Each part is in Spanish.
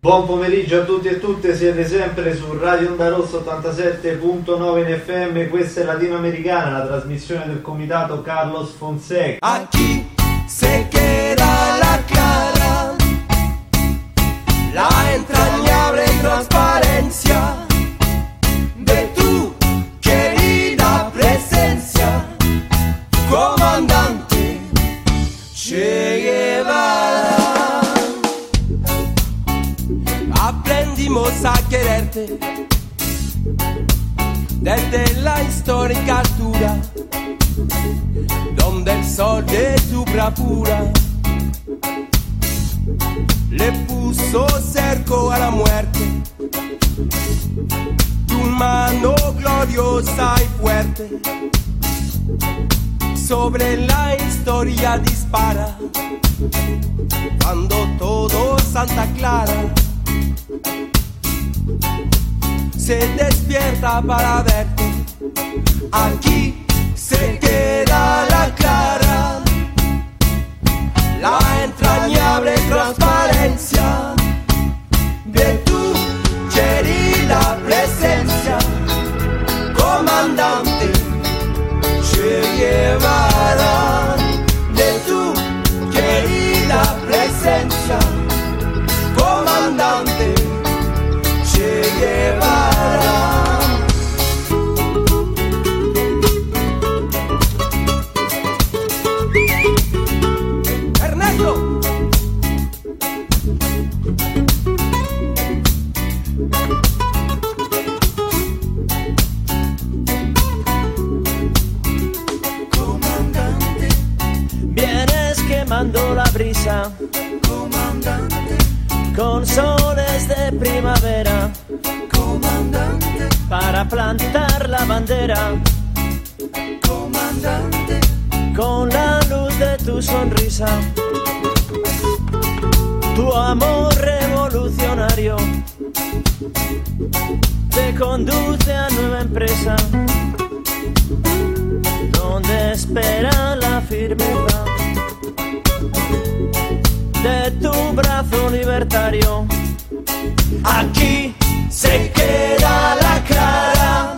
Buon pomeriggio a tutti e tutte, siete sempre su Radio Onda Rossa 87.9 in FM, questa è Latinoamericana, la trasmissione del comitato Carlos Fonseca. Aquí se queda la clara, la entrañable transparencia de tu querida presencia, comandante Che Guevara. Aprendimos a quererte desde la histórica altura, donde el sol de tu bravura le puso cerco a la muerte. Tu mano gloriosa y fuerte sobre la historia dispara, cuando todo Santa Clara se despierta para verte. Aquí se queda la clara, la entrañable transparencia de tu querida presencia, comandante Che Guevara. De tu querida presencia, comandante Che Guevara. Ernesto. Comandante, vienes quemando la brisa, comandante, con soles de primavera, comandante, para plantar la bandera, comandante, con la luz de tu sonrisa, tu amor revolucionario te conduce a nueva empresa, donde espera la firmeza de tu brazo libertario. Aquí se queda la clara,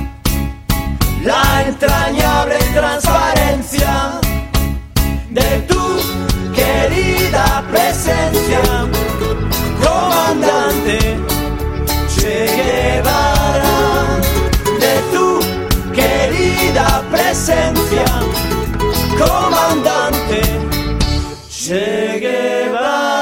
la entrañable transparencia de tu querida presencia, comandante Che Guevara. De tu querida presencia, comandante Che Guevara.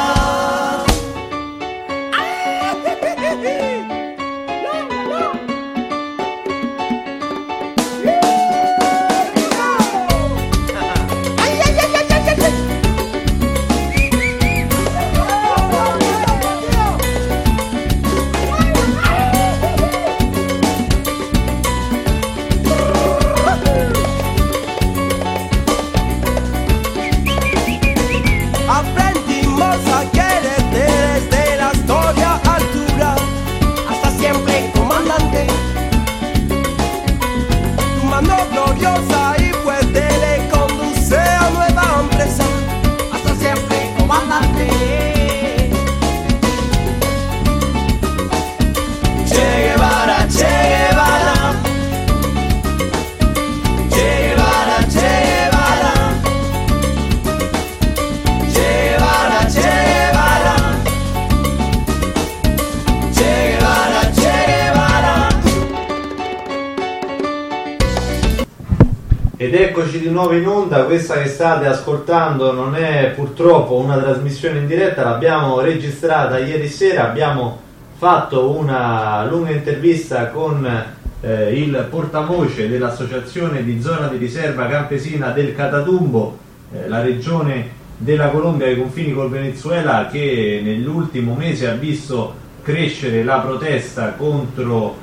Ed eccoci di nuovo in onda. Questa che state ascoltando non è purtroppo una trasmissione in diretta, l'abbiamo registrata ieri sera, abbiamo fatto una lunga intervista con il portavoce dell'associazione di zona di riserva campesina del Catatumbo, la regione della Colombia ai confini col Venezuela, che nell'ultimo mese ha visto crescere la protesta contro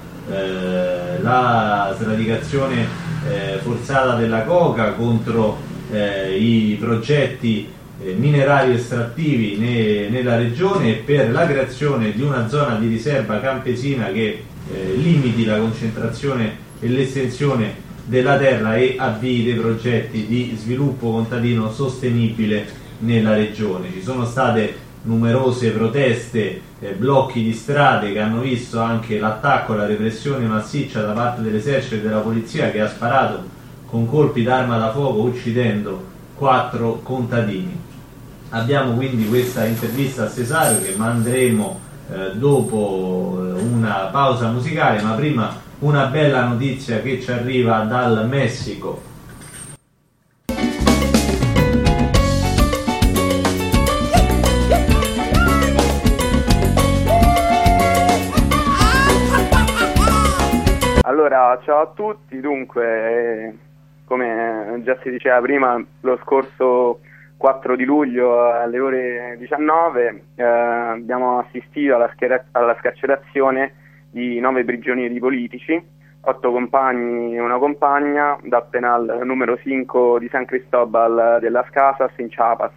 la sradicazione forzata della coca, contro i progetti minerari estrattivi nella regione, e per la creazione di una zona di riserva campesina che limiti la concentrazione e l'estensione della terra e avvii dei progetti di sviluppo contadino sostenibile nella regione. Ci sono state numerose proteste, blocchi di strade che hanno visto anche l'attacco e la repressione massiccia da parte dell'esercito e della polizia, che ha sparato con colpi d'arma da fuoco uccidendo 4 contadini. Abbiamo quindi questa intervista a Cesario che manderemo dopo una pausa musicale, ma prima una bella notizia che ci arriva dal Messico. Allora, ciao a tutti. Dunque, come già si diceva prima, lo scorso 4 di luglio alle ore 19 abbiamo assistito alla scarcerazione di 9 prigionieri politici, 8 compagni e una compagna, dal penal numero 5 di San Cristobal de las Casas in Chiapas.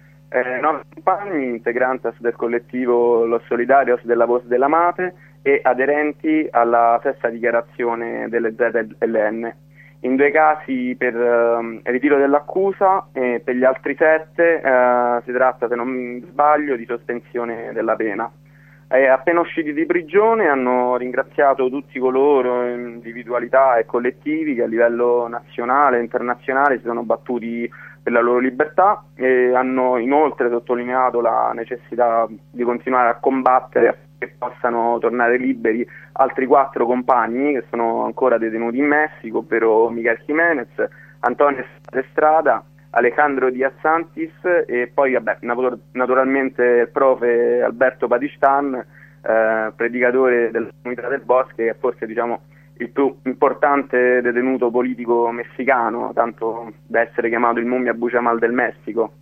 9 compagni integrantes del collettivo Los Solidarios della Voz della Mate e aderenti alla stessa dichiarazione delle ZLN. In 2 casi per ritiro dell'accusa e per gli altri 7 si tratta, se non mi sbaglio, di sospensione della pena. Appena usciti di prigione hanno ringraziato tutti coloro, individualità e collettivi, che a livello nazionale e internazionale si sono battuti per la loro libertà, e hanno inoltre sottolineato la necessità di continuare a combattere affinché possano tornare liberi altri 4 compagni che sono ancora detenuti in Messico, ovvero Miguel Jiménez, Antonio Estrada, Alejandro Díaz Santis e poi naturalmente il profe Alberto Padistan, predicatore della comunità del Bosque, che è forse il più importante detenuto politico messicano, tanto da essere chiamato il Mummia Buchamal del Messico.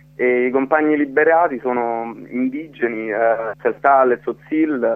E i compagni liberati sono indigeni, Celtal e Tzotzil,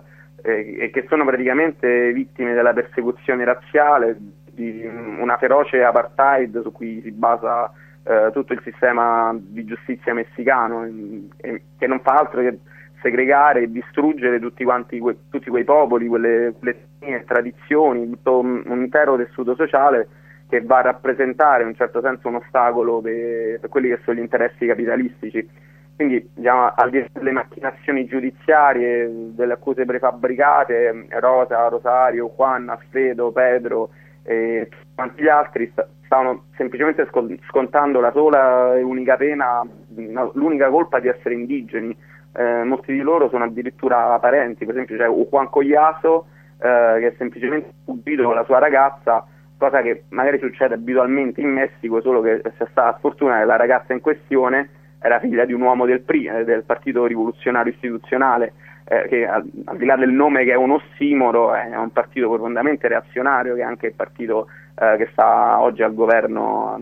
e che sono praticamente vittime della persecuzione razziale, di una feroce apartheid su cui si basa tutto il sistema di giustizia messicano, che non fa altro che segregare e distruggere tutti quei popoli, quelle etnie e tradizioni, tutto un intero tessuto sociale che va a rappresentare in un certo senso un ostacolo per quelli che sono gli interessi capitalistici. Quindi al di là delle macchinazioni giudiziarie, delle accuse prefabbricate, Rosa, Rosario, Juan, Alfredo, Pedro e tanti gli altri stavano semplicemente scontando la sola e unica pena, l'unica colpa di essere indigeni. Molti di loro sono addirittura parenti, per esempio c'è Juan Collazo che è semplicemente fuggito con la sua ragazza, cosa che magari succede abitualmente in Messico, solo che c'è stata la sfortuna che la ragazza in questione era figlia di un uomo del PRI, del Partito Rivoluzionario Istituzionale, che al di là del nome che è un ossimoro, è un partito profondamente reazionario, che è anche il partito che sta oggi al governo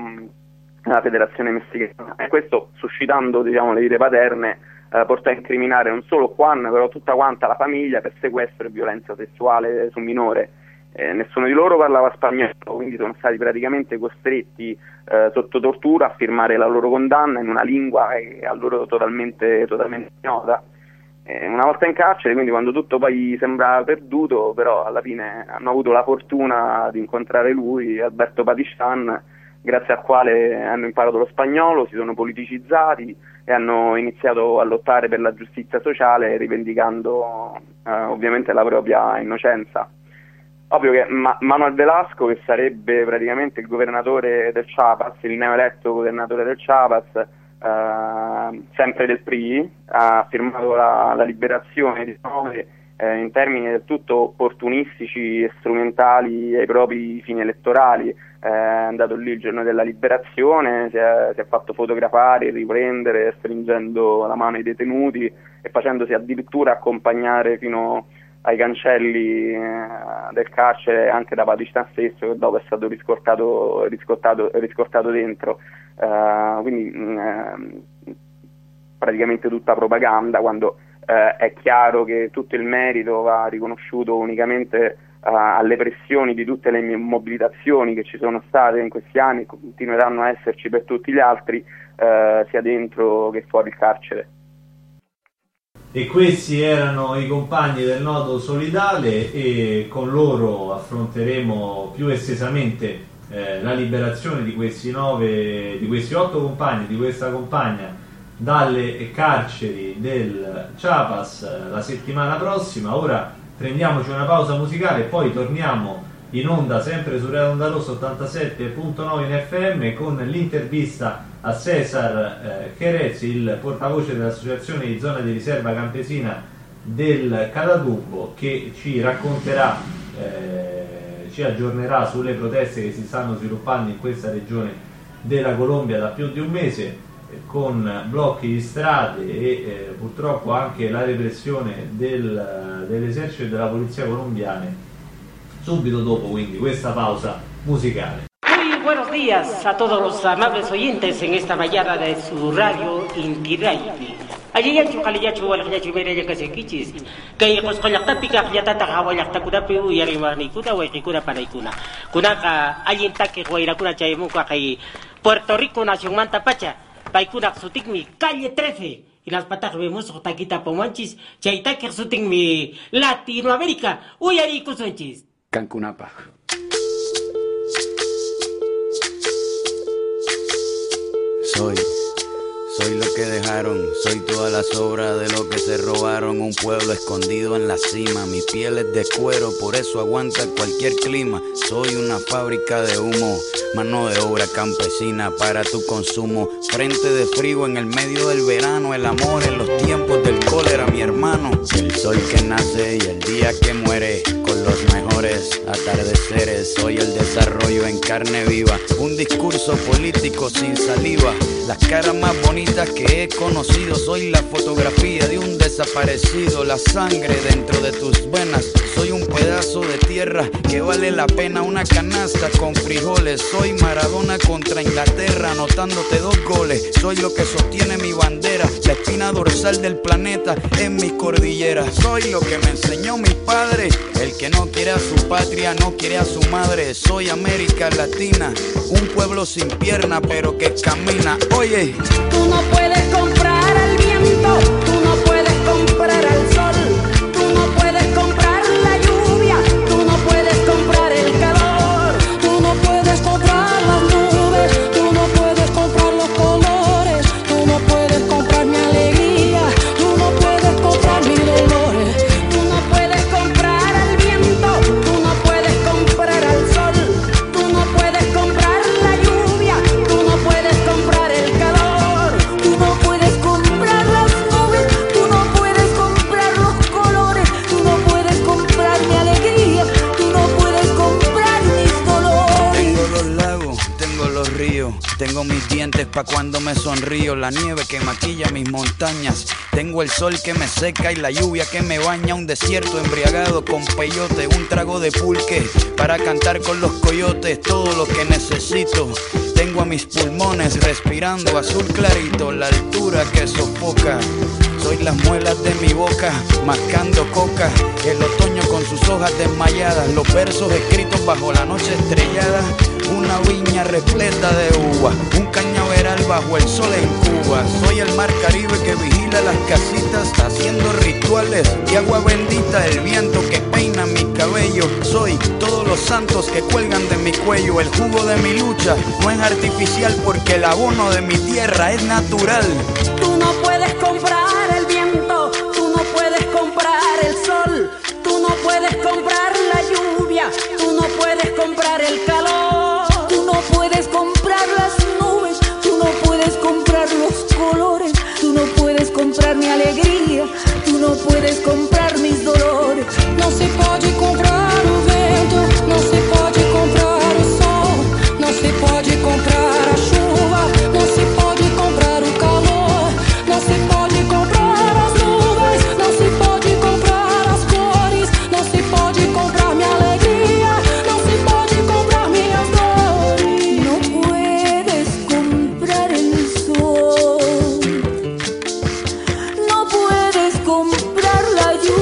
nella federazione messicana. E questo, suscitando le ire paterne, portò a incriminare non solo Juan, però tutta quanta la famiglia per sequestro e violenza sessuale su minore. Nessuno di loro parlava spagnolo, quindi sono stati praticamente costretti sotto tortura a firmare la loro condanna in una lingua che è a loro totalmente ignota. Una volta in carcere, quindi quando tutto poi sembra perduto, però alla fine hanno avuto la fortuna di incontrare lui, Alberto Padistan, grazie al quale hanno imparato lo spagnolo, si sono politicizzati e hanno iniziato a lottare per la giustizia sociale, rivendicando ovviamente la propria innocenza. Ovvio che Manuel Velasco, che sarebbe praticamente il governatore del Chiapas, il neoeletto governatore del Chiapas, sempre del PRI, ha firmato la liberazione di 9 in termini del tutto opportunistici e strumentali ai propri fini elettorali. È andato lì il giorno della liberazione, si è fatto fotografare, riprendere, stringendo la mano ai detenuti e facendosi addirittura accompagnare fino ai cancelli del carcere anche da Padistan stesso, che dopo è stato riscortato dentro. Quindi praticamente tutta propaganda, quando è chiaro che tutto il merito va riconosciuto unicamente alle pressioni di tutte le mobilitazioni che ci sono state in questi anni e continueranno a esserci per tutti gli altri, sia dentro che fuori il carcere. E questi erano i compagni del Nodo Solidale, e con loro affronteremo più estesamente la liberazione di questi 8 compagni, di questa compagna dalle carceri del Chiapas la settimana prossima. Ora prendiamoci una pausa musicale e poi torniamo in onda sempre su Radio Onda Rossa 87.9 in FM con l'intervista a Cesar Cherezzi, il portavoce dell'associazione di zona di riserva campesina del Catatumbo, che ci racconterà, ci aggiornerà sulle proteste che si stanno sviluppando in questa regione della Colombia da più di un mese, con blocchi di strade e purtroppo anche la repressione dell'esercito e della polizia colombiane subito dopo quindi questa pausa musicale. Muy buenos días a todos los amables oyentes en esta mañana de su radio Inti Raymi. Ayayachu kaliyachu walakyachu mereya kasekichis. Kay qosqollaqtapiqa qillatata qhawallaqtakunapi uyariwarniykuna wayqikuna panaykuna. Kunaqa allintaki wayrakuna chaymunqa kay Puerto Rico nacionmanta pacha. Paykunaq sutinmi calle 13. Y las patas vemos taquita pomanchis. Chaytaki sutinmi Latinoamérica uyarikusunchis. Cancunapa. Soy lo que dejaron, soy toda la sobra de lo que se robaron. Un pueblo escondido en la cima, mi piel es de cuero, por eso aguanta cualquier clima. Soy una fábrica de humo, mano de obra campesina para tu consumo. Frente de frío en el medio del verano, el amor en los tiempos del cólera, mi hermano. El sol que nace y el día que muere, con los mejores atardeceres. Soy el desarrollo en carne viva, un discurso político sin saliva. Las caras más bonitas que he conocido, soy la fotografía de un desaparecido. La sangre dentro de tus venas, soy un pedazo de tierra que vale la pena una canasta con frijoles. Soy Maradona contra Inglaterra, anotándote 2 goles. Soy lo que sostiene mi bandera, la espina dorsal del planeta en mis cordilleras. Soy lo que me enseñó mi padre, el que no quiere a su patria, no quiere a su madre. Soy América Latina, un pueblo sin pierna pero que camina. Oye, tú no puedes comprar al viento, tú no puedes comprar al sol, tú no puedes comprar la lluvia, tú no puedes comprar el calor, tú no puedes comprar las nubes, tú no puedes comprar los colores, tú no puedes comprar mi alegría, tú no puedes comprar mis dolores, tú no puedes comprar al viento, tú no puedes comprar al sol, tú no puedes comprar la lluvia, tú no puedes comprar el calor, tú no puedes comprar las nubes, tú no puedes comprar los colores, tú no puedes comprar mi alegría, tú no puedes comprar mis dolores. tengo los lagos, tengo los ríos, tengo mis dientes pa' cuando me sonrío, la nieve que maquilla mis montañas, tengo el sol que me seca y la lluvia que me baña, un desierto embriagado con peyote, un trago de pulque para cantar con los coyotes, todo lo que necesito. Tengo a mis pulmones respirando azul clarito, la altura que sofoca. Soy las muelas de mi boca, mascando coca, el otoño con sus hojas desmayadas, los versos escritos bajo la noche estrellada, una viña repleta de uva, un cañaveral bajo el sol en Cuba. Soy el mar Caribe que vigila las casitas, haciendo rituales de agua bendita, el viento que peina mi cabello. Soy todos los santos que cuelgan de mi cuello, el jugo de mi lucha no es artificial porque el abono de mi tierra es natural. Tú no puedes comprar el viento, tú no puedes comprar el sol, tú no puedes comprar la lluvia, tú no puedes comprar el calor, tú no puedes comprar las nubes, tú no puedes comprar los colores, tú no puedes comprar mi alegría, tú no puedes comprar mis dolores. No se pode comprar o vento, no se pode comprar o sol, no se pode comprar a chuva, no se pode comprar o calor, no se pode comprar as nuvens, no se pode comprar as cores, no se pode comprar mi alegría, no se pode comprar minhas dores. No puedes comprar el sol, no puedes comprar la lluvia,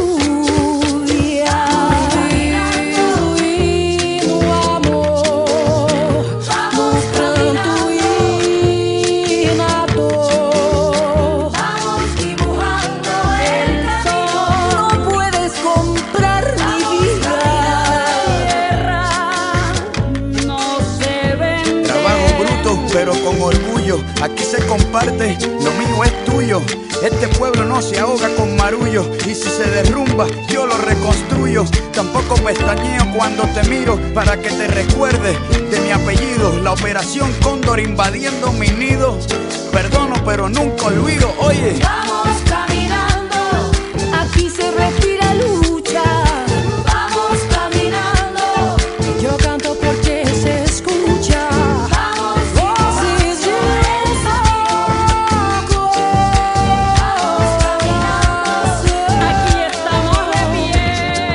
orgullo. Aquí se comparte, lo mío es tuyo. Este pueblo no se ahoga con marullo, y si se derrumba yo lo reconstruyo. Tampoco pestañeo cuando te miro para que te recuerdes de mi apellido. La operación Cóndor invadiendo mi nido. Perdono pero nunca olvido, oye. Vamos caminando, aquí se respira lucha. Vamos caminando, yo canto porque se escucha. Vamos, voces del soco. Vamos caminando, aquí estamos de pie.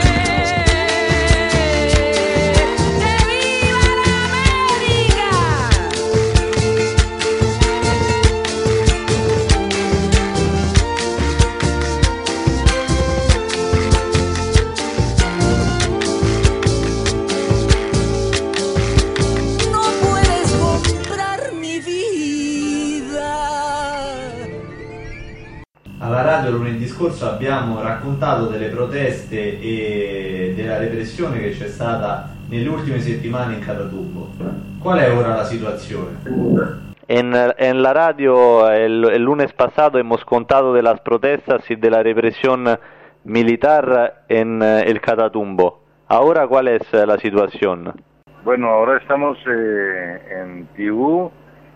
¡Que viva la América! No puedes comprar mi vida. Alla radio lunedì scorso abbiamo raccontato delle proteste e della repressione che c'è stata nelle ultime settimane in Catatumbo. Qual è ora la situazione? En la radio el lunes pasado hemos contado de las protestas y de la represión militar en el Catatumbo. Ahora, ¿cuál es la situación? Bueno, ahora estamos en Tibú.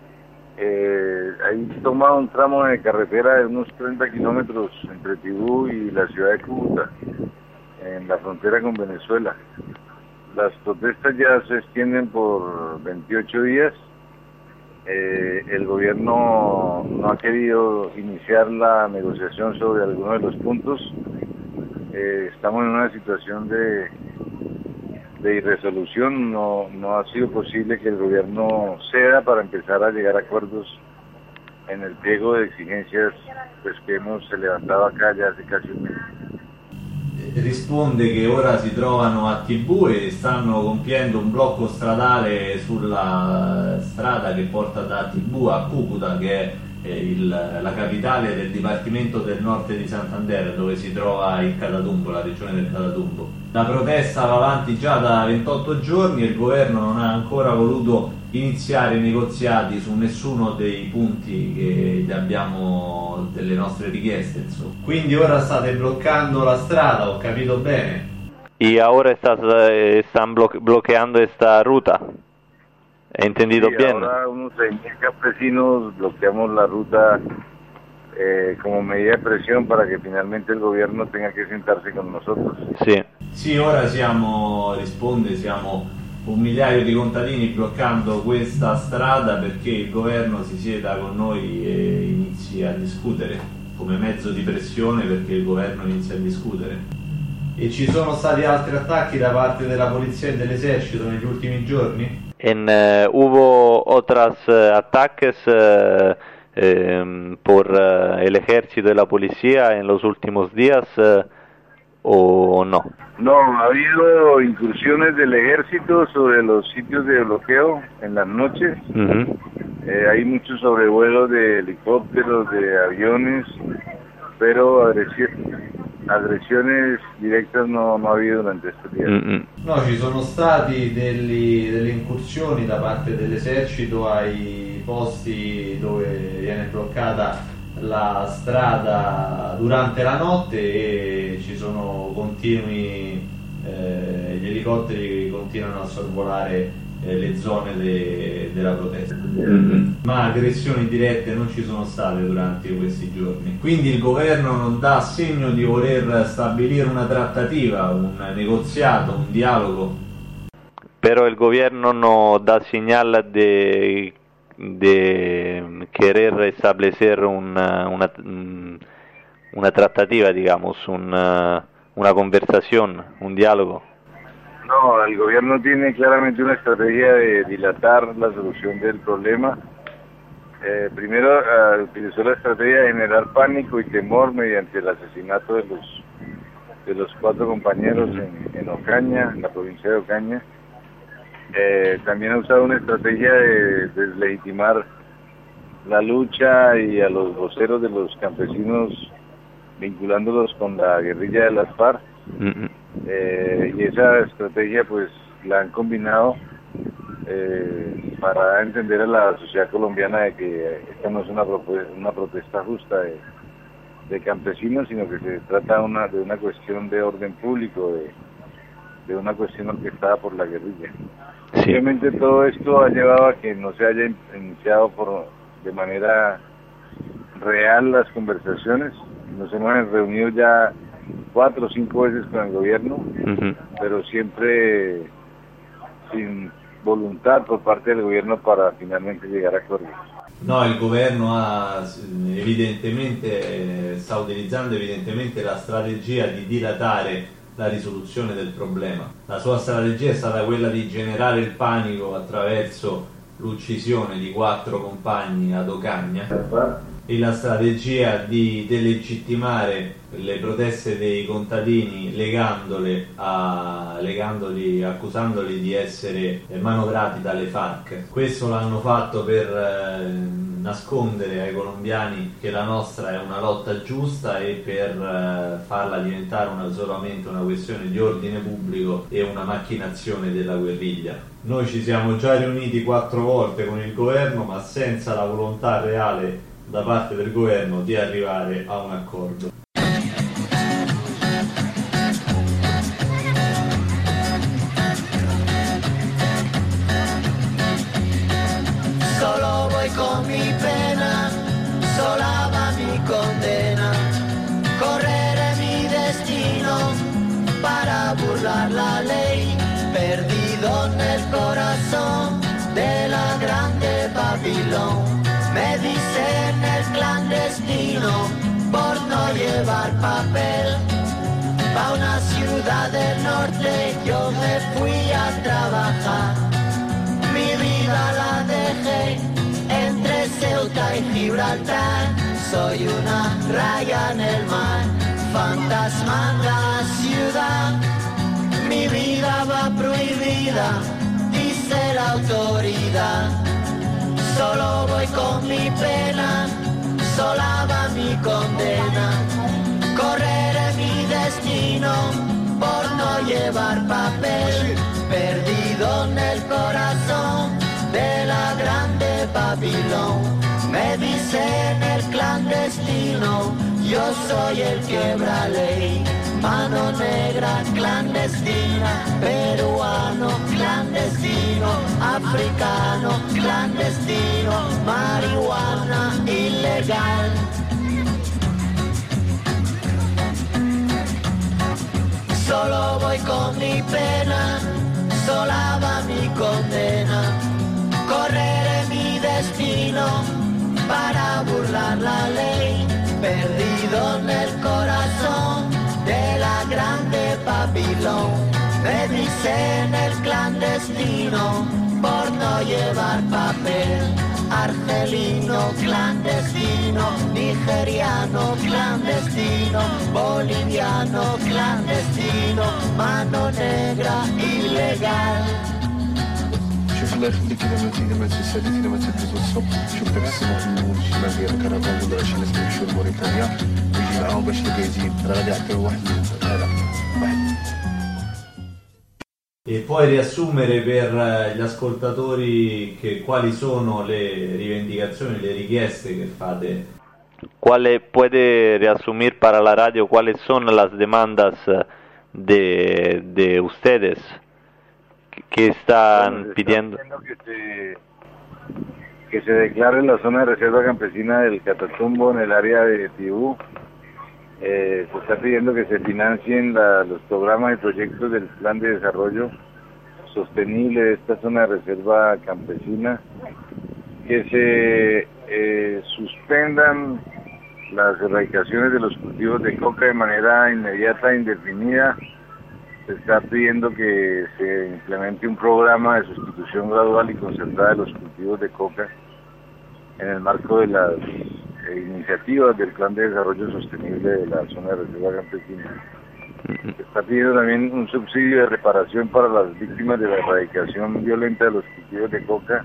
Ahí toma un tramo de carretera de unos 30 kilómetros entre Tibú y la ciudad de Cúcuta, en la frontera con Venezuela. Las protestas ya se extienden por 28 días. El gobierno no ha querido iniciar la negociación sobre algunos de los puntos. Estamos en una situación de irresolución. No ha sido posible que el gobierno ceda para empezar a llegar a acuerdos en el pliego de exigencias pues que hemos levantado acá ya hace casi un mes. Risponde che ora si trovano a Tibù e stanno compiendo un blocco stradale sulla strada che porta da Tibù a Cúcuta, che è la capitale del Dipartimento del Norte di Santander, dove si trova il Catatumbo, la regione del Catatumbo. La protesta va avanti già da 28 giorni e il governo non ha ancora voluto iniziare i negoziati su nessuno dei punti che abbiamo delle nostre richieste, insomma. Quindi ora state bloccando la strada, ho capito bene? Y ahora están bloqueando esta ruta. ¿He entendido Sí, bien? Ahora unos 6.000 campesinos bloqueamos la ruta como medida de presión para que finalmente el gobierno tenga que sentarse con nosotros. Sí. Sì, ora siamo 1 migliaio di contadini bloccando questa strada perché il governo si sieda con noi e inizi a discutere, come mezzo di pressione perché il governo inizia a discutere. E ci sono stati altri attacchi da parte della polizia e dell'esercito negli ultimi giorni? Hubo otros ataques por el ejército y la policía en los últimos días o no? No, ha habido incursiones del ejército sobre los sitios de bloqueo en las noches. Uh-huh. Hay muchos sobrevuelos de helicópteros, de aviones, pero agresiones directas no ha habido durante estos días. Uh-huh. No, ci sono stati delle incursioni da parte dell'esercito ai posti dove viene bloccata la strada durante la notte e ci sono continui gli elicotteri che continuano a sorvolare le zone della protesta. Ma aggressioni dirette non ci sono state durante questi giorni, quindi il governo non dà segno di voler stabilire una trattativa, un negoziato, un dialogo. Pero el gobierno no da señal de querer establecer una tratativa, digamos, una conversación, un diálogo. No, el gobierno tiene claramente una estrategia de dilatar la solución del problema. Primero utilizó la estrategia de generar pánico y temor mediante el asesinato de los 4 compañeros en Ocaña, en la provincia de Ocaña. También ha usado una estrategia de deslegitimar la lucha y a los voceros de los campesinos vinculándolos con la guerrilla de las FARC. Y esa estrategia pues la han combinado para dar a entender a la sociedad colombiana de que esta no es una protesta justa de campesinos, sino que se trata de una cuestión de orden público, de una cuestión orquestada por la guerrilla. Sí. Obviamente todo esto ha llevado a que no se haya iniciado de manera real las conversaciones. Nos hemos reunido ya 4 o 5 veces con el gobierno, pero siempre sin voluntad por parte del gobierno para finalmente llegar a acuerdos. No, il governo sta utilizzando evidentemente la strategia di dilatare la risoluzione del problema. La sua strategia è stata quella di generare il panico attraverso l'uccisione di 4 compagni ad Ocaña e la strategia di delegittimare le proteste dei contadini accusandoli di essere manovrati dalle FARC. Questo l'hanno fatto per nascondere ai colombiani che la nostra è una lotta giusta e per farla diventare solamente una questione di ordine pubblico e una macchinazione della guerriglia. Noi ci siamo già riuniti 4 volte con il governo, ma senza la volontà reale da parte del governo di arrivare a un accordo. Solo voy con mi pena, sola va mi condena, correré mi destino para burlar la ley, perdido en el corazón de la grande Babilón. Me dicen el clandestino por no llevar papel. Pa' una ciudad del norte yo me fui a trabajar. Mi vida la dejé entre Ceuta y Gibraltar. Soy una raya en el mar, fantasma en la ciudad. Mi vida va prohibida, dice la autoridad. Solo voy con mi pena, sola va mi condena. Correré mi destino por no llevar papel, perdido en el corazón de la grande Babilón. Me dicen el clandestino, yo soy el quiebra ley. Mano negra clandestina, peruano clandestino, africano clandestino, marihuana ilegal. Solo voy con mi pena, sola va mi condena. Correré mi destino para burlar la ley, perdido en el corazón de la grande Babilón. Me dicen el clandestino por no llevar papel. Argelino clandestino, nigeriano clandestino, boliviano clandestino, mano negra ilegal. شوف الله يخليك لما تسالي لما تدوز الصبح شوف داك السمك من الشمال ديال الكرفان ولا شي ناس كيمشيو لموريتانيا ويجي معاهم باش يزيد راه غادي يعطيو واحد E puoi riassumere per gli ascoltatori quali sono le rivendicazioni, le richieste que fate? ¿Puede resumir para la radio cuáles son las demandas de ustedes que están pidiendo? Que se declare la zona de reserva campesina del Catatumbo en el área de Tibú. Se está pidiendo que se financien los programas y proyectos del plan de desarrollo sostenible de esta zona de reserva campesina, que se suspendan las erradicaciones de los cultivos de coca de manera inmediata e indefinida. Se está pidiendo que se implemente un programa de sustitución gradual y concertada de los cultivos de coca en el marco de las iniciativas del Plan de Desarrollo Sostenible de la Zona de Reserva Campesina. Se está pidiendo también un subsidio de reparación para las víctimas de la erradicación violenta de los cultivos de coca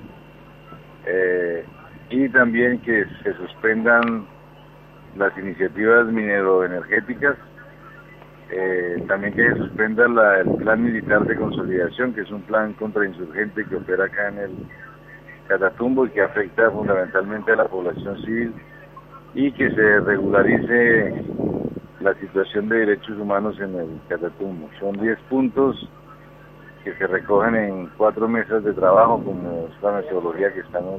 y también que se suspendan las iniciativas mineroenergéticas También que se suspenda el plan militar de consolidación, que es un plan contrainsurgente que opera acá en el Catatumbo y que afecta fundamentalmente a la población civil, y que se regularice la situación de derechos humanos en el Catatumbo. Son 10 puntos que se recogen en 4 mesas de trabajo, como es la metodología que estamos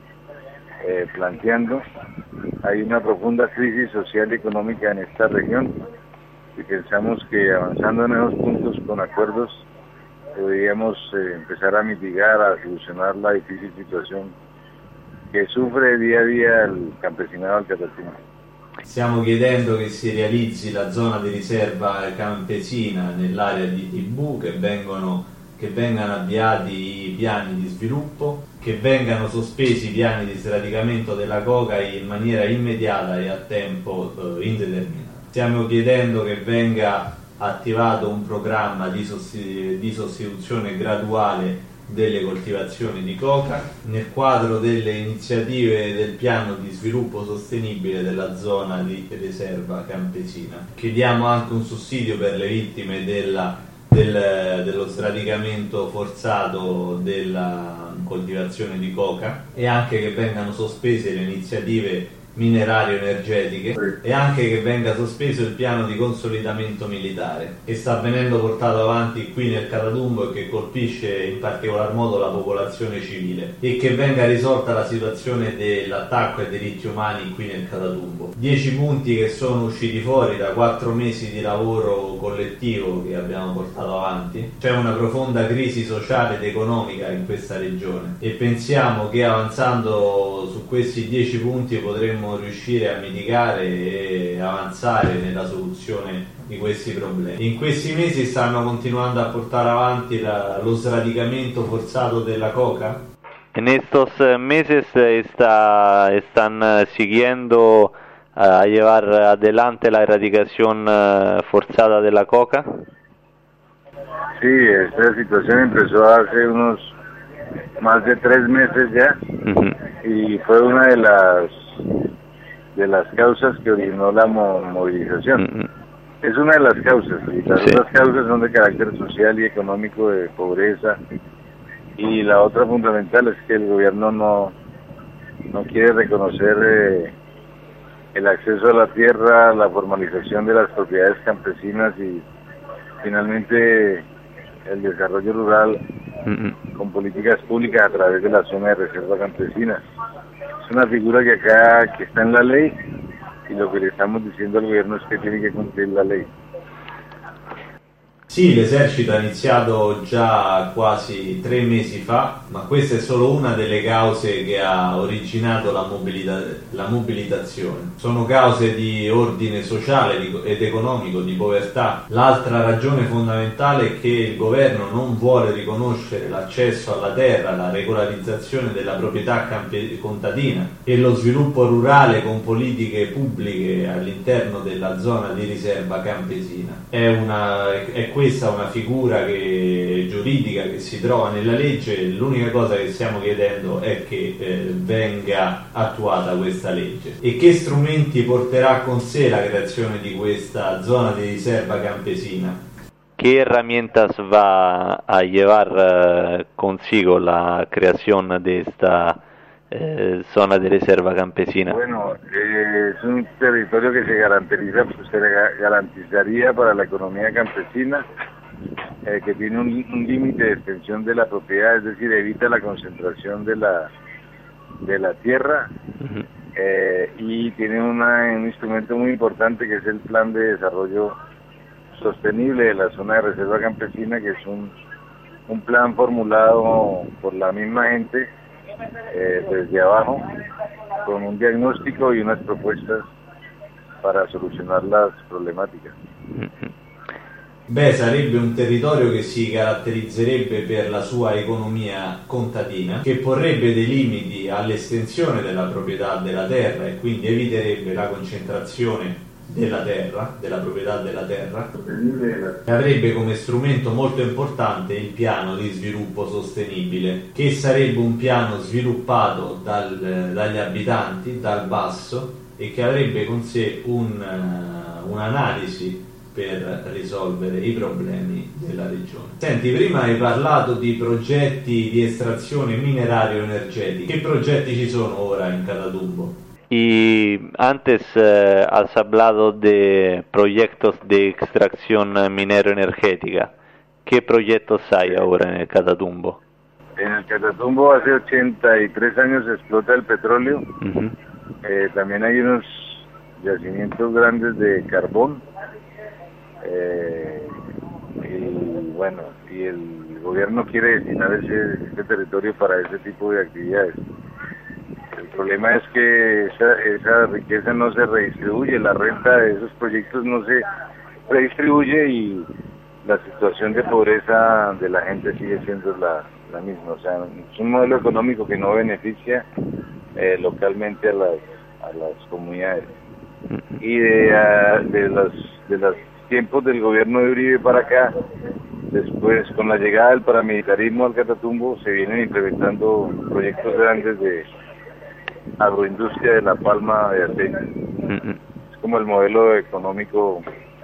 planteando. Hay una profunda crisis social y económica en esta región y pensamos que avanzando en esos puntos con acuerdos podríamos empezar a mitigar, a solucionar la difícil situación che soffre dia a dia il campesinado del Catatumbo. Stiamo chiedendo che si realizzi la zona di riserva campesina nell'area di Tibù, che vengano avviati i piani di sviluppo, che vengano sospesi i piani di sradicamento della coca in maniera immediata e a tempo indeterminato. Stiamo chiedendo che venga attivato un programma di sostituzione graduale delle coltivazioni di coca nel quadro delle iniziative del piano di sviluppo sostenibile della zona di riserva campesina. Chiediamo anche un sussidio per le vittime dello sradicamento forzato della coltivazione di coca, e anche che vengano sospese le iniziative minerarie energetiche, e anche che venga sospeso il piano di consolidamento militare che sta venendo portato avanti qui nel Catatumbo e che colpisce in particolar modo la popolazione civile, e che venga risolta la situazione dell'attacco ai diritti umani qui nel Catatumbo. 10 punti che sono usciti fuori da 4 mesi di lavoro collettivo che abbiamo portato avanti. C'è una profonda crisi sociale ed economica in questa regione e pensiamo che avanzando su questi 10 punti potremmo riuscire a mitigare e avanzare nella soluzione di questi problemi. In questi mesi stanno continuando a portare avanti lo sradicamento forzato della coca. En estos meses están siguiendo a llevar adelante la erradicación forzada de la coca. Sí, esta situación empezó hace unos más de 3 meses ya, y fue una de las causas que originó la movilización. Es una de las causas, y las otras causas son de carácter social y económico, de pobreza, y la otra fundamental es que el gobierno no quiere reconocer el acceso a la tierra, la formalización de las propiedades campesinas y finalmente el desarrollo rural con políticas públicas a través de la zona de reserva campesina. Es una figura que está en la ley, y lo que le estamos diciendo al gobierno es que tiene que cumplir la ley. Sì, l'esercito ha iniziato già quasi 3 mesi fa, ma questa è solo una delle cause che ha originato la mobilitazione. Sono cause di ordine sociale ed economico, di povertà. L'altra ragione fondamentale è che il governo non vuole riconoscere l'accesso alla terra, la regolarizzazione della proprietà contadina e lo sviluppo rurale con politiche pubbliche all'interno della zona di riserva campesina. È questa una figura giuridica che si trova nella legge. L'unica cosa che stiamo chiedendo è che venga attuata questa legge. E che strumenti porterà con sé la creazione di questa zona di riserva campesina? ¿Qué herramientas va a llevar consigo la creación de esta zona de reserva campesina? Bueno, es un territorio que se garantizaría para la economía campesina, que tiene un límite de extensión de la propiedad, es decir, evita la concentración de la tierra, y tiene un instrumento muy importante que es el Plan de Desarrollo Sostenible de la zona de reserva campesina, que es un plan formulado por la misma gente desde abajo, con un diagnóstico y unas propuestas para solucionar las problemáticas. Sarebbe un territorio che si caratterizzerebbe per la sua economia contadina, che porrebbe dei limiti all'estensione della proprietà della terra e quindi eviterebbe la concentrazione della terra, della proprietà della terra, e avrebbe come strumento molto importante il piano di sviluppo sostenibile, che sarebbe un piano sviluppato dagli abitanti, dal basso, e che avrebbe con sé un'analisi per risolvere i problemi della regione. Senti, prima hai parlato di progetti di estrazione minerario-energetica. Che progetti ci sono ora in Catatumbo? Y antes has hablado de proyectos de extracción minero-energética. ¿Qué proyectos hay ahora en el Catatumbo? En el Catatumbo hace 83 años se explota el petróleo. También hay unos yacimientos grandes de carbón. Y bueno, y el gobierno quiere destinar ese territorio para ese tipo de actividades. El problema es que esa riqueza no se redistribuye, la renta de esos proyectos no se redistribuye y la situación de pobreza de la gente sigue siendo la misma. O sea, es un modelo económico que no beneficia localmente a las comunidades. Y de los tiempos del gobierno de Uribe para acá, después con la llegada del paramilitarismo al Catatumbo, se vienen implementando proyectos grandes de agroindustria de la palma de aceite. Es como el modelo económico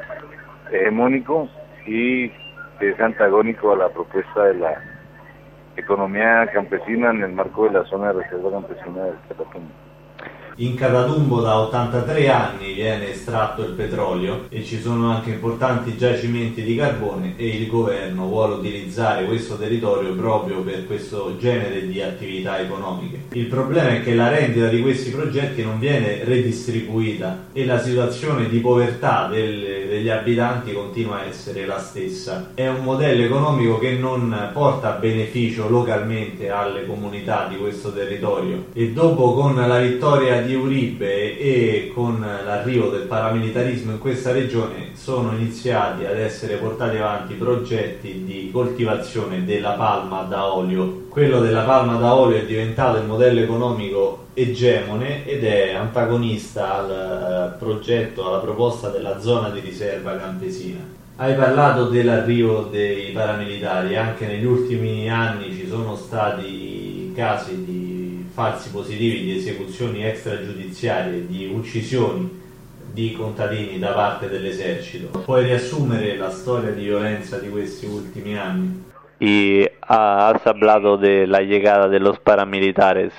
hegemónico y que es antagónico a la propuesta de la economía campesina en el marco de la zona de reserva campesina del Catatumbo. In Catatumbo da 83 anni viene estratto il petrolio e ci sono anche importanti giacimenti di carbone e il governo vuole utilizzare questo territorio proprio per questo genere di attività economiche. Il problema è che la rendita di questi progetti non viene redistribuita e la situazione di povertà degli abitanti continua a essere la stessa. È un modello economico che non porta beneficio localmente alle comunità di questo territorio e dopo, con la vittoria di Uribe e con l'arrivo del paramilitarismo in questa regione, sono iniziati ad essere portati avanti progetti di coltivazione della palma da olio. Quello della palma da olio è diventato il modello economico egemone ed è antagonista al progetto, alla proposta della zona di riserva campesina. Hai parlato dell'arrivo dei paramilitari, anche negli ultimi anni ci sono stati casi di falsi positivi, di esecuzioni extragiudiziarie, di uccisioni di contadini da parte dell'esercito. Puoi riassumere la storia di violenza di questi ultimi anni? Y has hablado de la llegada de los paramilitares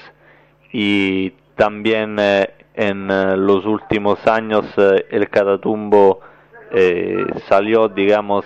y también en los últimos años el Catatumbo salió, digamos,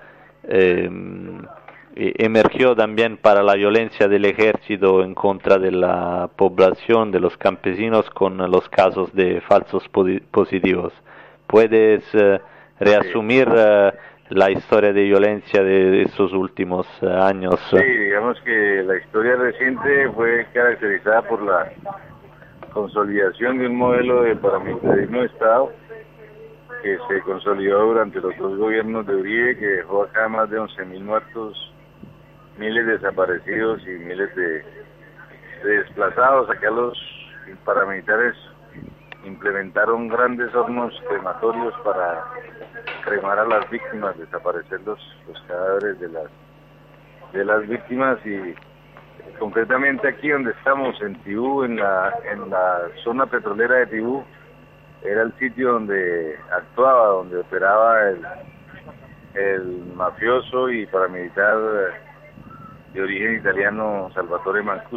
emergió también para la violencia del ejército en contra de la población, de los campesinos, con los casos de falsos positivos. ¿Puedes resumir la historia de violencia de estos últimos años? Sí, digamos que la historia reciente fue caracterizada por la consolidación de un modelo de paramilitarismo de Estado que se consolidó durante los dos gobiernos de Uribe, que dejó acá más de 11.000 muertos, miles de desaparecidos y miles de desplazados. Acá los paramilitares implementaron grandes hornos crematorios para cremar a las víctimas, desaparecer los cadáveres de las víctimas. Y concretamente aquí donde estamos, en Tibú, en la zona petrolera de Tibú, era el sitio donde actuaba, donde operaba el mafioso y paramilitar di origine italiano Salvatore Mancuso.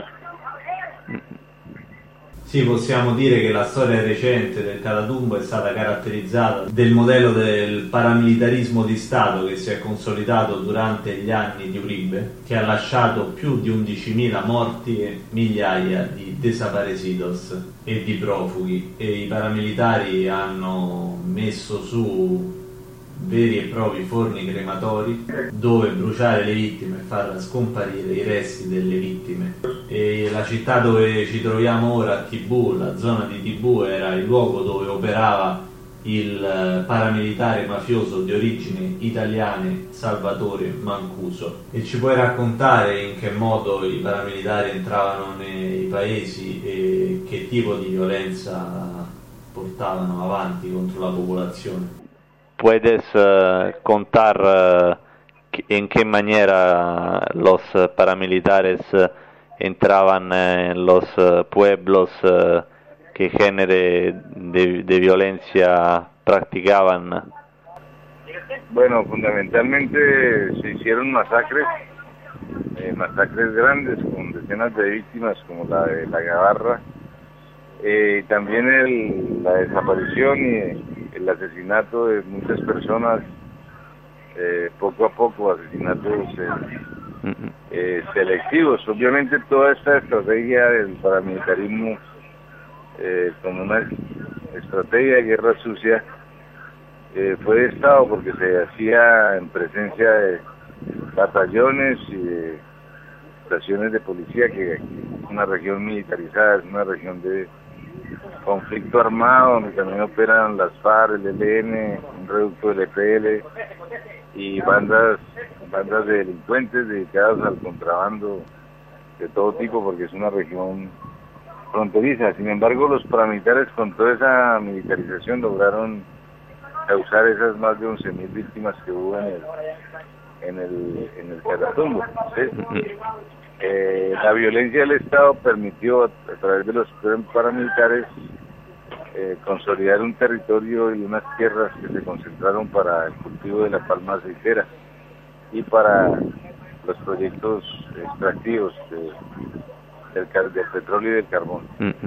Sì, possiamo dire che la storia recente del Catatumbo è stata caratterizzata del modello del paramilitarismo di Stato che si è consolidato durante gli anni di Uribe, che ha lasciato più di 11.000 morti e migliaia di desaparecidos e di profughi, e i paramilitari hanno messo su veri e propri forni crematori dove bruciare le vittime e far scomparire i resti delle vittime. E la città dove ci troviamo ora, Tibù, la zona di Tibù, era il luogo dove operava il paramilitare mafioso di origine italiane Salvatore Mancuso. E ci puoi raccontare in che modo i paramilitari entravano nei paesi e che tipo di violenza portavano avanti contro la popolazione? ¿Puedes contar en qué manera los paramilitares entraban en los pueblos, qué género de violencia practicaban? Bueno, fundamentalmente se hicieron masacres grandes con decenas de víctimas como la de La Gavarra, también la desaparición y el asesinato de muchas personas, poco a poco, asesinatos selectivos. Obviamente toda esta estrategia del paramilitarismo como una estrategia de guerra sucia fue de Estado, porque se hacía en presencia de batallones y de estaciones de policía, que es una región militarizada, es una región de conflicto armado, donde también operan las FARC, el ELN, un reducto del EPL y bandas de delincuentes dedicadas al contrabando de todo tipo, porque es una región fronteriza. Sin embargo, los paramilitares, con toda esa militarización, lograron causar esas más de 11.000 víctimas que hubo en el Catatumbo, ¿sí? La violencia del Estado permitió, a través de los paramilitares, consolidar un territorio y unas tierras que se concentraron para el cultivo de la palma aceitera y para los proyectos extractivos del petrolio y del carbone.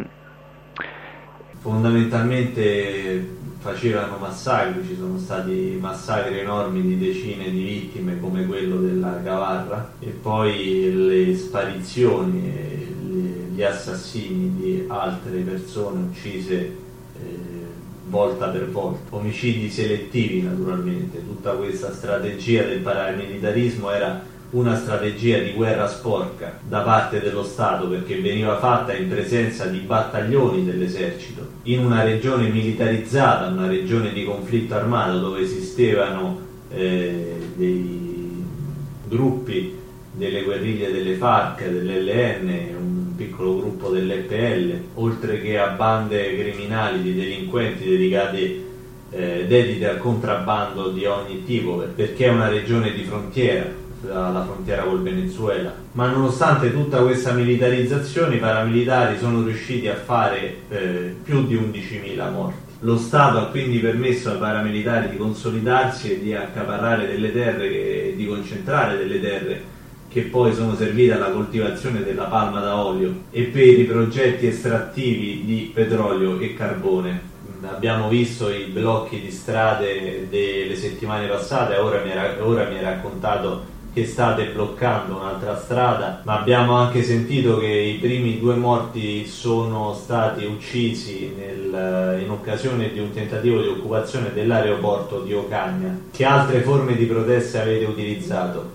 Fondamentalmente facevano massacri, ci sono stati massacri enormi di decine di vittime come quello della Gavarra, e poi le sparizioni e gli assassini di altre persone uccise volta per volta, omicidi selettivi naturalmente. Tutta questa strategia del paramilitarismo era una strategia di guerra sporca da parte dello Stato, perché veniva fatta in presenza di battaglioni dell'esercito in una regione militarizzata, una regione di conflitto armato dove esistevano dei gruppi delle guerriglie delle FARC, dell'ELN, un piccolo gruppo dell'EPL, oltre che a bande criminali di delinquenti dediti al contrabbando di ogni tipo, perché è una regione di frontiera, la frontiera col Venezuela. Ma nonostante tutta questa militarizzazione, i paramilitari sono riusciti a fare più di 11.000 morti. Lo Stato ha quindi permesso ai paramilitari di consolidarsi e di accaparrare delle terre, di concentrare delle terre che poi sono servite alla coltivazione della palma da olio e per i progetti estrattivi di petrolio e carbone. Abbiamo visto i blocchi di strade delle settimane passate, ora mi hai raccontato che state bloccando un'altra strada, ma abbiamo anche sentito che i primi 2 morti sono stati uccisi in occasione di un tentativo di occupazione dell'aeroporto di Ocaña. Che altre forme di protesta avete utilizzato?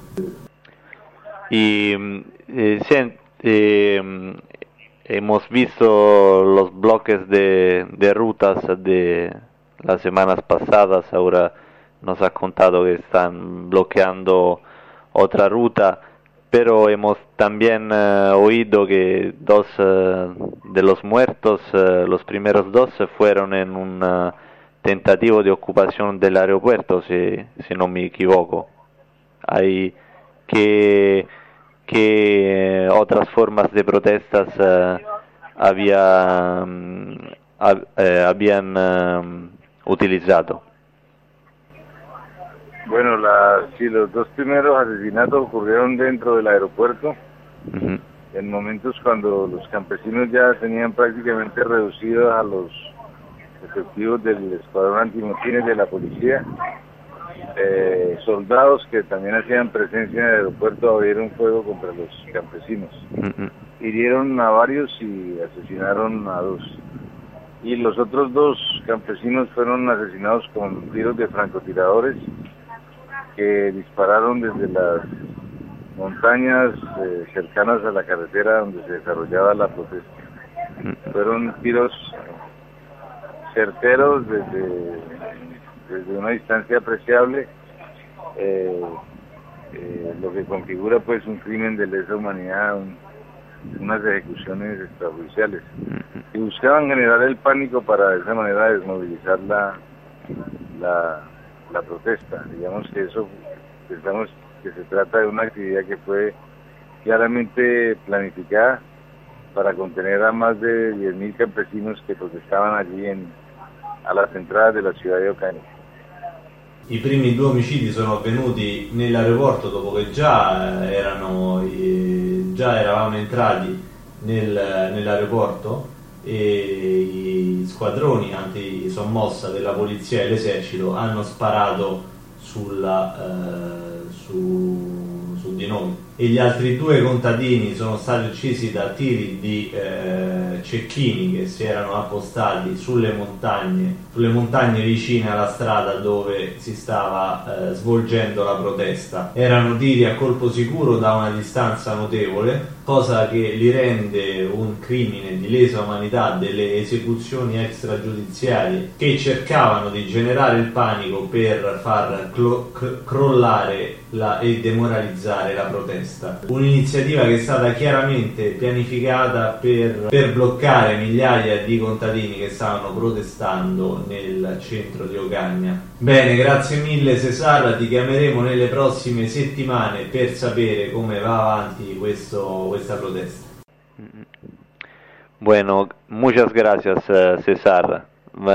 Hemos visto los bloques de rutas de las semanas pasadas. Ahora nos ha contado que están bloqueando otra ruta, pero hemos también oído que 2 de los muertos, los primeros 2 fueron en un tentativo de ocupación del aeropuerto, si no me equivoco. Hay que otras formas de protestas habían utilizado. Bueno, los 2 primeros asesinatos ocurrieron dentro del aeropuerto, en momentos cuando los campesinos ya tenían prácticamente reducidos a los efectivos del escuadrón antimotines de la policía. Soldados que también hacían presencia en el aeropuerto abrieron fuego contra los campesinos. Hirieron a varios y asesinaron a 2. Y los otros 2 campesinos fueron asesinados con tiros de francotiradores que dispararon desde las montañas cercanas a la carretera donde se desarrollaba la protesta. Fueron tiros certeros desde una distancia apreciable, lo que configura pues un crimen de lesa humanidad, unas ejecuciones extrajudiciales, y buscaban generar el pánico para de esa manera desmovilizar la protesta. Digamos que pensamos que se trata de una actividad que fue claramente planificada para contener a más de 10.000 campesinos que protestaban allí a las entradas de la ciudad de Ocaña. I primi 2 omicidi sono avvenuti nell'aeroporto dopo che già eravamo entrati nell'aeroporto e i squadroni antisommossa della polizia e l'esercito hanno sparato su di noi, e gli altri 2 contadini sono stati uccisi da tiri di cecchini che si erano appostati sulle montagne vicine alla strada dove si stava svolgendo la protesta. Erano tiri a colpo sicuro da una distanza notevole, cosa che li rende un crimine di lesa umanità delle esecuzioni extragiudiziarie che cercavano di generare il panico per far crollare e demoralizzare la protesta. Un'iniziativa che è stata chiaramente pianificata per bloccare migliaia di contadini che stavano protestando nel centro di Ocaña. Bene, grazie mille Cesar, ti chiameremo nelle prossime settimane per sapere come va avanti questa protesta. Bueno, muchas gracias Cesar.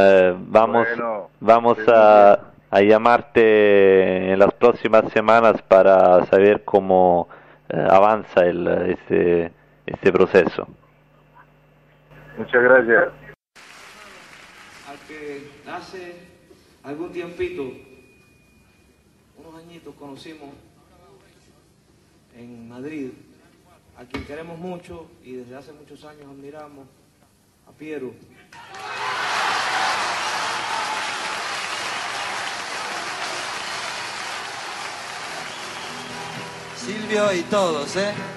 Vamos a llamarte en las próximas semanas para saber cómo avanza este proceso. Muchas gracias. Al que hace algún tiempito, unos añitos, conocimos en Madrid, a quien queremos mucho y desde hace muchos años admiramos, a Piero. Silvio y todos,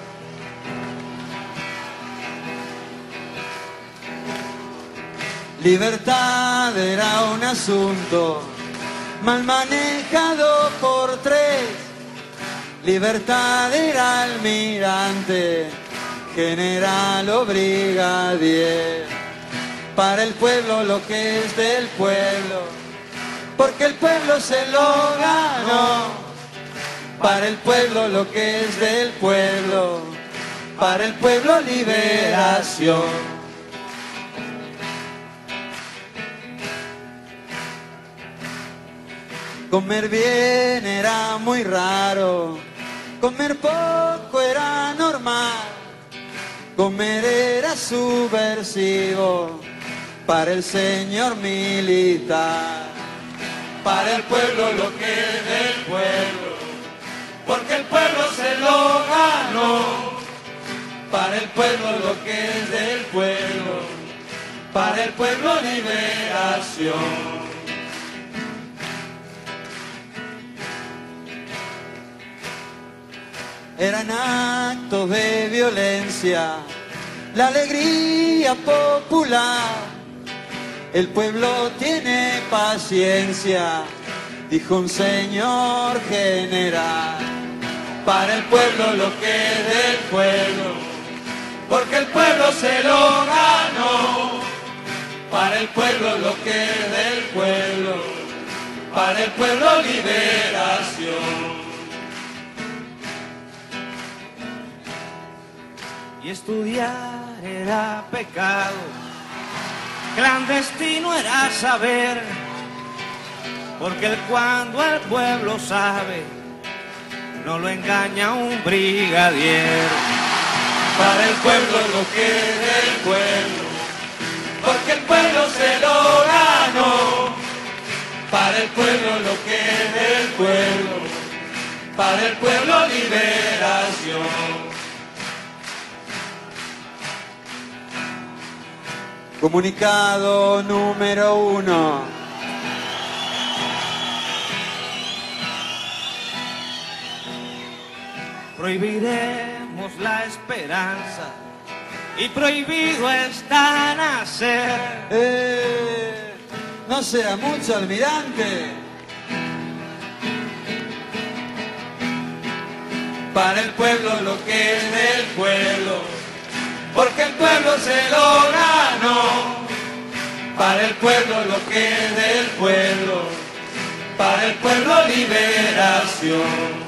Libertad era un asunto mal manejado por 3. Libertad era almirante, general o brigadier. Para el pueblo lo que es del pueblo, porque el pueblo se lo ganó. Para el pueblo lo que es del pueblo, para el pueblo liberación. Comer bien era muy raro, comer poco era normal, comer era subversivo para el señor militar. Para el pueblo lo que es del pueblo, porque el pueblo se lo ganó. Para el pueblo lo que es del pueblo, para el pueblo liberación. Eran actos de violencia, la alegría popular. El pueblo tiene paciencia, dijo un señor general. Para el pueblo lo que es del pueblo, porque el pueblo se lo ganó. Para el pueblo lo que es del pueblo, para el pueblo liberación. Y estudiar era pecado, clandestino era saber, porque cuando el pueblo sabe, no lo engaña un brigadier. Para el pueblo lo que es del pueblo, porque el pueblo se lo ganó. Para el pueblo lo que es del pueblo, para el pueblo liberación. Comunicado número 1. Prohibiremos la esperanza y prohibido está nacer. No será mucho, almirante. Para el pueblo lo que es del pueblo, porque el pueblo se lo ganó. Para el pueblo lo que es del pueblo, para el pueblo liberación.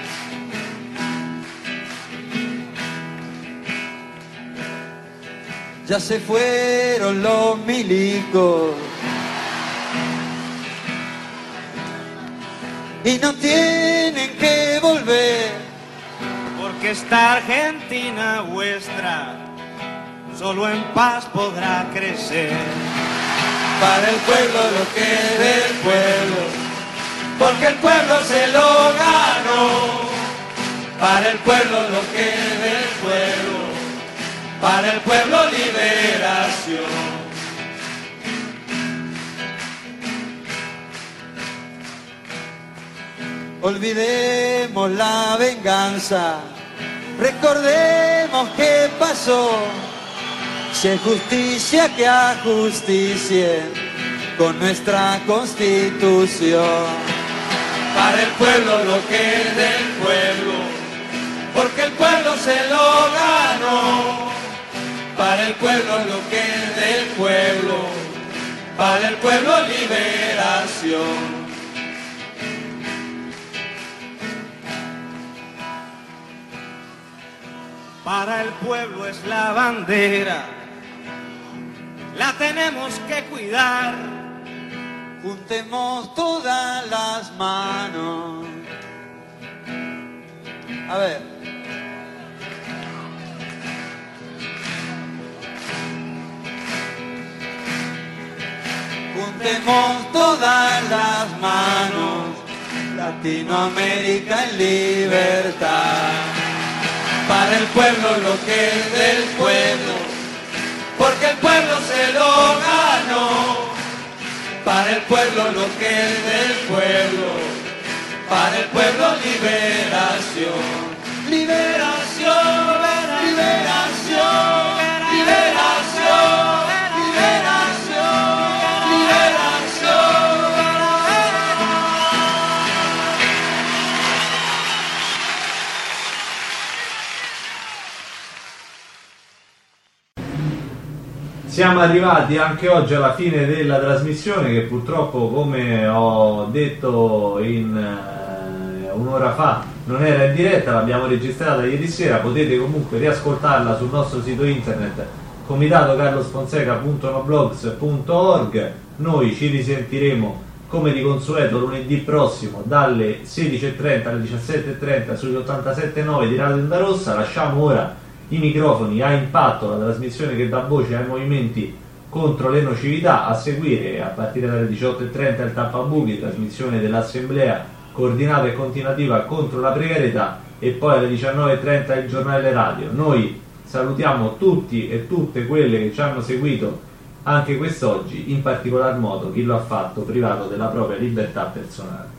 Ya se fueron los milicos, y no tienen que volver. Porque esta Argentina vuestra solo en paz podrá crecer. Para el pueblo lo que es del pueblo, porque el pueblo se lo ganó. Para el pueblo lo que es del pueblo, para el pueblo liberación. Olvidemos la venganza, recordemos qué pasó. Si hay justicia, que ajusticie con nuestra Constitución. Para el pueblo lo que es del pueblo, porque el pueblo se lo ganó. Para el pueblo lo que es del pueblo, para el pueblo liberación. Para el pueblo es la bandera, la tenemos que cuidar. Juntemos todas las manos. A ver. Juntemos todas las manos. Latinoamérica en libertad. Para el pueblo lo que es del pueblo, porque el pueblo se lo ganó. Para el pueblo lo que es del pueblo, para el pueblo liberación. Liberación, liberación, liberación, liberación, liberación. Siamo arrivati anche oggi alla fine della trasmissione, che purtroppo, come ho detto un'ora fa, non era in diretta, l'abbiamo registrata ieri sera. Potete comunque riascoltarla sul nostro sito internet comitadocarlosfonseca.noblogs.org. Noi ci risentiremo come di consueto lunedì prossimo dalle 16:30 alle 17:30 sugli 87.9 di Radio Onda Rossa. Lasciamo ora i microfoni a Impatto, la trasmissione che dà voce ai movimenti contro le nocività. A seguire, a partire dalle 18:30, il Tappabuchi, trasmissione dell'Assemblea coordinata e continuativa contro la precarietà, e poi alle 19:30 il giornale radio. Noi salutiamo tutti e tutte quelle che ci hanno seguito anche quest'oggi, in particolar modo chi lo ha fatto privato della propria libertà personale.